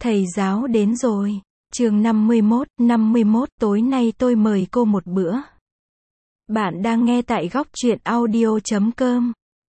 Thầy giáo đến rồi. Chương 51, tối nay tôi mời cô một bữa. Bạn đang nghe tại góc truyện audio.com.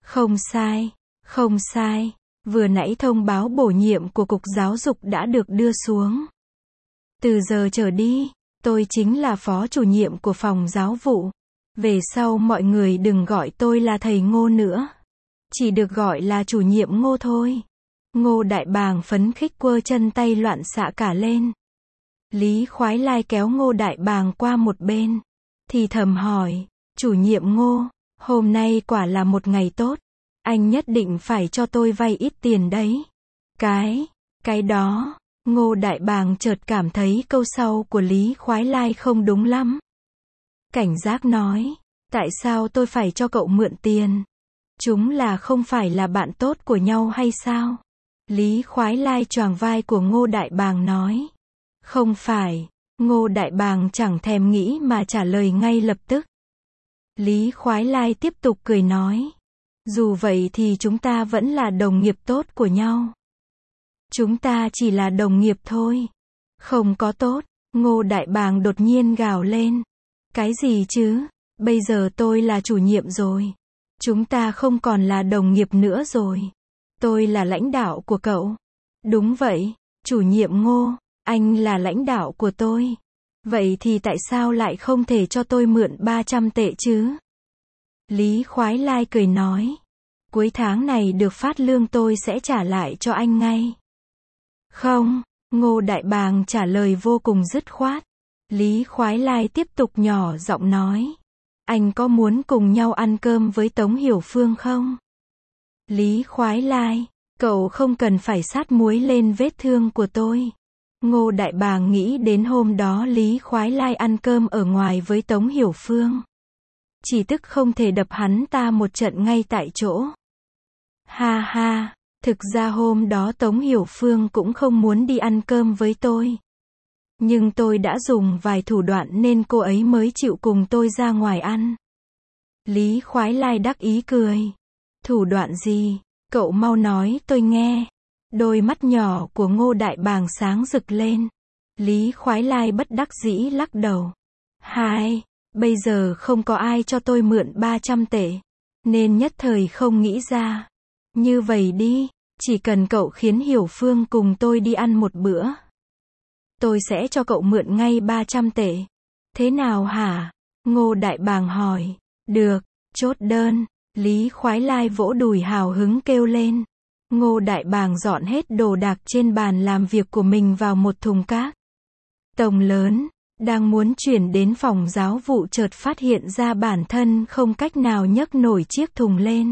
Không sai. Vừa nãy thông báo bổ nhiệm của Cục Giáo dục đã được đưa xuống. Từ giờ trở đi, tôi chính là phó chủ nhiệm của phòng giáo vụ. Về sau mọi người đừng gọi tôi là thầy Ngô nữa. Chỉ được gọi là chủ nhiệm Ngô thôi. Ngô Đại Bàng phấn khích quơ chân tay loạn xạ cả lên. Lý Khoái Lai kéo Ngô Đại Bàng qua một bên, thì thầm hỏi, chủ nhiệm Ngô, hôm nay quả là một ngày tốt, anh nhất định phải cho tôi vay ít tiền đấy. Cái đó, Ngô Đại Bàng chợt cảm thấy câu sau của Lý Khoái Lai không đúng lắm. Cảnh giác nói, tại sao tôi phải cho cậu mượn tiền? Chúng là không phải là bạn tốt của nhau hay sao? Lý Khoái Lai choàng vai của Ngô Đại Bàng nói. Không phải. Ngô Đại Bàng chẳng thèm nghĩ mà trả lời ngay lập tức. Lý Khoái Lai tiếp tục cười nói. Dù vậy thì chúng ta vẫn là đồng nghiệp tốt của nhau. Chúng ta chỉ là đồng nghiệp thôi. Không có tốt. Ngô Đại Bàng đột nhiên gào lên. Cái gì chứ? Bây giờ tôi là chủ nhiệm rồi. Chúng ta không còn là đồng nghiệp nữa rồi. Tôi là lãnh đạo của cậu. Đúng vậy, chủ nhiệm Ngô, anh là lãnh đạo của tôi. Vậy thì tại sao lại không thể cho tôi mượn 300 tệ chứ? Lý Khoái Lai cười nói. Cuối tháng này được phát lương tôi sẽ trả lại cho anh ngay. Không, Ngô Đại Bàng trả lời vô cùng dứt khoát. Lý Khoái Lai tiếp tục nhỏ giọng nói. Anh có muốn cùng nhau ăn cơm với Tống Hiểu Phương không? Lý Khoái Lai, cậu không cần phải sát muối lên vết thương của tôi. Ngô Đại Bàng nghĩ đến hôm đó Lý Khoái Lai ăn cơm ở ngoài với Tống Hiểu Phương. Chỉ tức không thể đập hắn ta một trận ngay tại chỗ. Ha ha, thực ra hôm đó Tống Hiểu Phương cũng không muốn đi ăn cơm với tôi. Nhưng tôi đã dùng vài thủ đoạn nên cô ấy mới chịu cùng tôi ra ngoài ăn. Lý Khoái Lai đắc ý cười. Thủ đoạn gì? Cậu mau nói tôi nghe. Đôi mắt nhỏ của Ngô Đại Bàng sáng rực lên. Lý Khoái Lai bất đắc dĩ lắc đầu. Bây giờ không có ai cho tôi mượn 300 tệ. Nên nhất thời không nghĩ ra. Như vậy đi, chỉ cần cậu khiến Hiểu Phương cùng tôi đi ăn một bữa. Tôi sẽ cho cậu mượn ngay 300 tệ. Thế nào hả? Ngô Đại Bàng hỏi. Được, chốt đơn. Lý Khoái Lai vỗ đùi hào hứng kêu lên. Ngô Đại Bàng dọn hết đồ đạc trên bàn làm việc của mình vào một thùng cát tông lớn, đang muốn chuyển đến phòng giáo vụ chợt phát hiện ra bản thân không cách nào nhấc nổi chiếc thùng lên.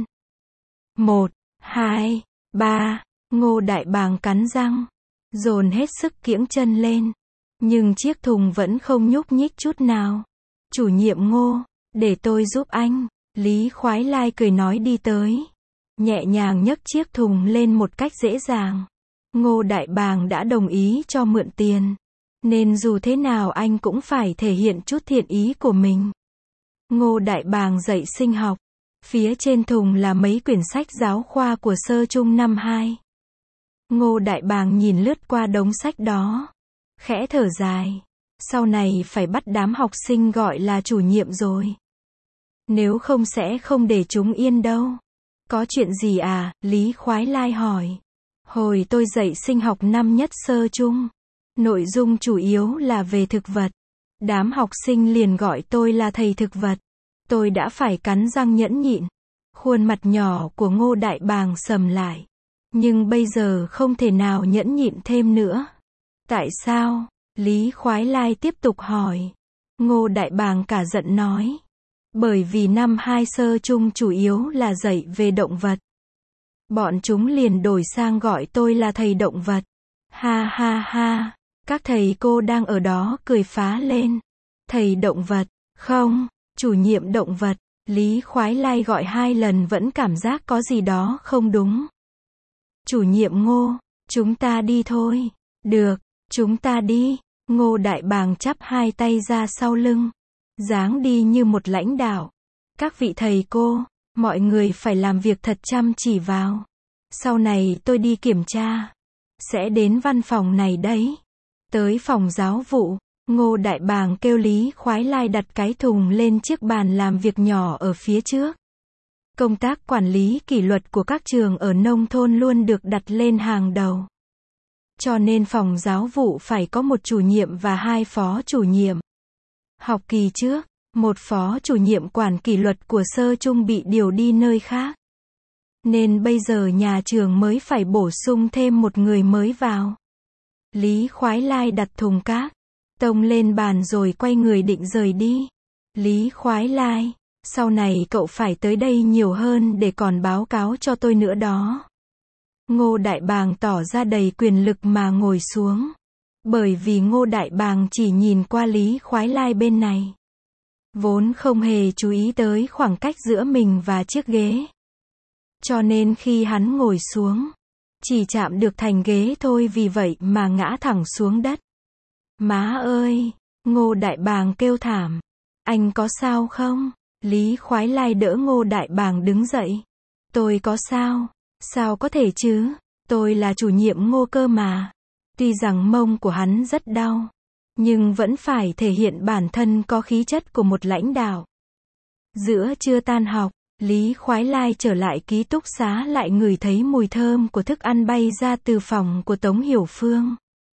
1, 2, 3, Ngô Đại Bàng cắn răng, dồn hết sức kiễng chân lên, nhưng chiếc thùng vẫn không nhúc nhích chút nào. Chủ nhiệm Ngô, để tôi giúp anh. Lý Khoái Lai cười nói đi tới. Nhẹ nhàng nhấc chiếc thùng lên một cách dễ dàng. Ngô Đại Bàng đã đồng ý cho mượn tiền. Nên dù thế nào anh cũng phải thể hiện chút thiện ý của mình. Ngô Đại Bàng dạy sinh học. Phía trên thùng là mấy quyển sách giáo khoa của sơ trung năm 2. Ngô Đại Bàng nhìn lướt qua đống sách đó. Khẽ thở dài. Sau này phải bắt đám học sinh gọi là chủ nhiệm rồi. Nếu không sẽ không để chúng yên đâu. Có chuyện gì à? Lý Khoái Lai hỏi. Hồi tôi dạy sinh học năm nhất sơ chung. Nội dung chủ yếu là về thực vật. Đám học sinh liền gọi tôi là thầy thực vật. Tôi đã phải cắn răng nhẫn nhịn. Khuôn mặt nhỏ của Ngô Đại Bàng sầm lại. Nhưng bây giờ không thể nào nhẫn nhịn thêm nữa. Tại sao? Lý Khoái Lai tiếp tục hỏi. Ngô Đại Bàng cả giận nói. Bởi vì năm 2 sơ chung chủ yếu là dạy về động vật. Bọn chúng liền đổi sang gọi tôi là thầy động vật. Ha ha ha, các thầy cô đang ở đó cười phá lên. Thầy động vật, không, chủ nhiệm động vật. Lý Khoái Lai gọi 2 lần vẫn cảm giác có gì đó không đúng. Chủ nhiệm Ngô, chúng ta đi thôi. Được, chúng ta đi. Ngô Đại Bàng chắp 2 tay ra sau lưng. Dáng đi như một lãnh đạo. Các vị thầy cô, mọi người phải làm việc thật chăm chỉ vào. Sau này tôi đi kiểm tra. sẽ đến văn phòng này đấy. Tới phòng giáo vụ, Ngô Đại Bàng kêu Lý Khoái Lai đặt cái thùng lên chiếc bàn làm việc nhỏ ở phía trước. Công tác quản lý kỷ luật của các trường ở nông thôn luôn được đặt lên hàng đầu. Cho nên phòng giáo vụ phải có một chủ nhiệm và 2 phó chủ nhiệm. Học kỳ trước, một phó chủ nhiệm quản kỷ luật của sơ trung bị điều đi nơi khác. Nên bây giờ nhà trường mới phải bổ sung thêm một người mới vào. Lý Khoái Lai đặt thùng cát, tông lên bàn rồi quay người định rời đi. Lý Khoái Lai, sau này cậu phải tới đây nhiều hơn để còn báo cáo cho tôi nữa đó. Ngô Đại Bàng tỏ ra đầy quyền lực mà ngồi xuống. Bởi vì Ngô Đại Bàng chỉ nhìn qua Lý Khoái Lai bên này. Vốn không hề chú ý tới khoảng cách giữa mình và chiếc ghế. Cho nên khi hắn ngồi xuống, chỉ chạm được thành ghế thôi, vì vậy mà ngã thẳng xuống đất. Má ơi! Ngô Đại Bàng kêu thảm. Anh có sao không? Lý Khoái Lai đỡ Ngô Đại Bàng đứng dậy. Tôi có sao? Sao có thể chứ? Tôi là chủ nhiệm Ngô cơ mà. Tuy rằng mông của hắn rất đau, nhưng vẫn phải thể hiện bản thân có khí chất của một lãnh đạo. Giữa trưa tan học, Lý Khoái Lai trở lại ký túc xá lại ngửi thấy mùi thơm của thức ăn bay ra từ phòng của Tống Hiểu Phương.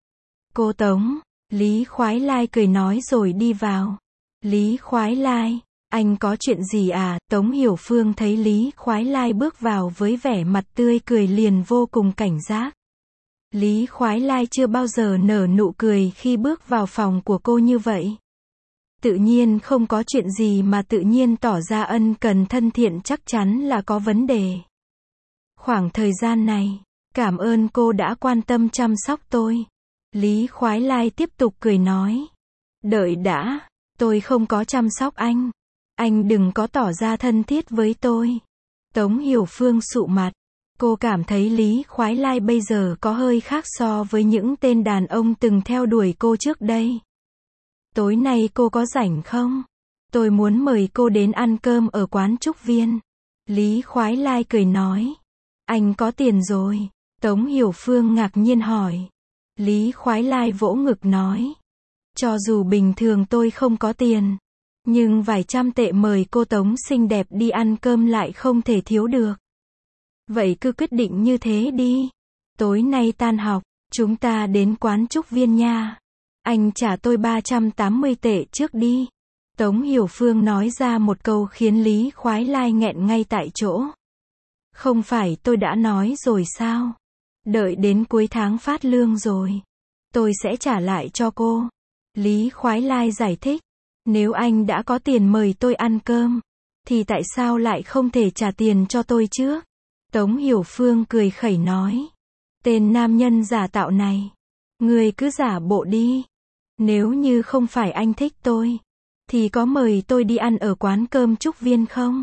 Cô Tống, Lý Khoái Lai cười nói rồi đi vào. Lý Khoái Lai, anh có chuyện gì à? Tống Hiểu Phương thấy Lý Khoái Lai bước vào với vẻ mặt tươi cười liền vô cùng cảnh giác. Lý Khoái Lai chưa bao giờ nở nụ cười khi bước vào phòng của cô như vậy. Tự nhiên không có chuyện gì mà tự nhiên tỏ ra ân cần thân thiện, chắc chắn là có vấn đề. Khoảng thời gian này, cảm ơn cô đã quan tâm chăm sóc tôi. Lý Khoái Lai tiếp tục cười nói. Đợi đã, tôi không có chăm sóc anh. Anh đừng có tỏ ra thân thiết với tôi. Tống Hiểu Phương sụ mặt. Cô cảm thấy Lý Khoái Lai bây giờ có hơi khác so với những tên đàn ông từng theo đuổi cô trước đây. Tối nay cô có rảnh không? Tôi muốn mời cô đến ăn cơm ở quán Trúc Viên. Lý Khoái Lai cười nói. Anh có tiền rồi. Tống Hiểu Phương ngạc nhiên hỏi. Lý Khoái Lai vỗ ngực nói. Cho dù bình thường tôi không có tiền, nhưng vài trăm tệ mời cô Tống xinh đẹp đi ăn cơm lại không thể thiếu được. Vậy cứ quyết định như thế đi. Tối nay tan học, chúng ta đến quán Trúc Viên nha. Anh trả tôi 380 tệ trước đi. Tống Hiểu Phương nói ra một câu khiến Lý Khoái Lai nghẹn ngay tại chỗ. Không phải tôi đã nói rồi sao? Đợi đến cuối tháng phát lương rồi, tôi sẽ trả lại cho cô. Lý Khoái Lai giải thích. Nếu anh đã có tiền mời tôi ăn cơm, thì tại sao lại không thể trả tiền cho tôi trước? Tống Hiểu Phương cười khẩy nói. Tên nam nhân giả tạo này. Người cứ giả bộ đi. Nếu như không phải anh thích tôi, thì có mời tôi đi ăn ở quán cơm Trúc Viên không?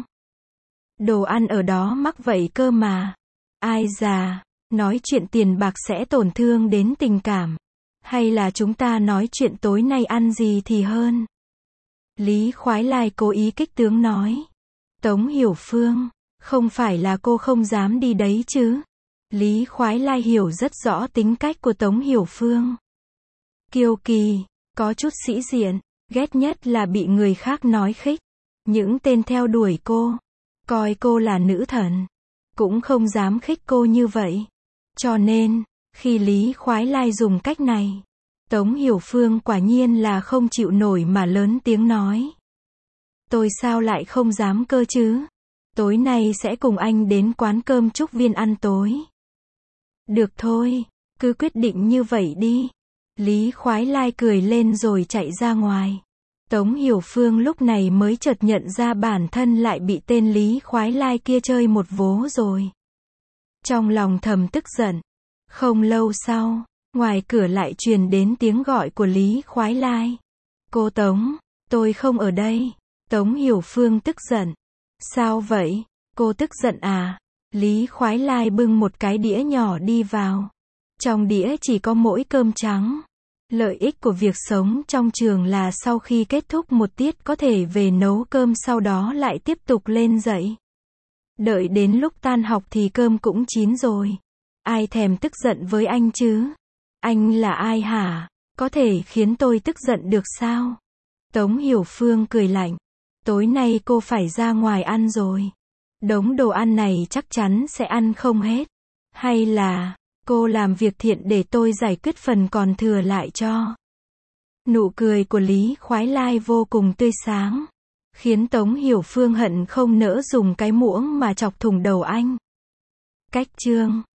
Đồ ăn ở đó mắc vậy cơ mà. Ai già, nói chuyện tiền bạc sẽ tổn thương đến tình cảm. Hay là chúng ta nói chuyện tối nay ăn gì thì hơn? Lý Khoái Lai cố ý kích tướng nói. Tống Hiểu Phương, không phải là cô không dám đi đấy chứ? Lý Khoái Lai hiểu rất rõ tính cách của Tống Hiểu Phương. Kiêu kỳ, có chút sĩ diện, ghét nhất là bị người khác nói khích. Những tên theo đuổi cô, coi cô là nữ thần, cũng không dám khích cô như vậy. Cho nên, khi Lý Khoái Lai dùng cách này, Tống Hiểu Phương quả nhiên là không chịu nổi mà lớn tiếng nói. Tôi sao lại không dám cơ chứ? Tối nay sẽ cùng anh đến quán cơm Trúc Viên ăn tối. Được thôi, cứ quyết định như vậy đi. Lý Khoái Lai cười lên rồi chạy ra ngoài. Tống Hiểu Phương lúc này mới chợt nhận ra bản thân lại bị tên Lý Khoái Lai kia chơi một vố rồi. Trong lòng thầm tức giận. Không lâu sau, ngoài cửa lại truyền đến tiếng gọi của Lý Khoái Lai. Cô Tống, tôi không ở đây. Tống Hiểu Phương tức giận. Sao vậy? Cô tức giận à? Lý Khoái Lai bưng một cái đĩa nhỏ đi vào. Trong đĩa chỉ có mỗi cơm trắng. Lợi ích của việc sống trong trường là sau khi kết thúc một tiết có thể về nấu cơm, sau đó lại tiếp tục lên dạy. Đợi đến lúc tan học thì cơm cũng chín rồi. Ai thèm tức giận với anh chứ? Anh là ai hả? Có thể khiến tôi tức giận được sao? Tống Hiểu Phương cười lạnh. Tối nay cô phải ra ngoài ăn rồi. Đống đồ ăn này chắc chắn sẽ ăn không hết. Hay là, cô làm việc thiện để tôi giải quyết phần còn thừa lại cho. Nụ cười của Lý Khoái Lai vô cùng tươi sáng, khiến Tống Hiểu Phương hận không nỡ dùng cái muỗng mà chọc thủng đầu anh. Cách chương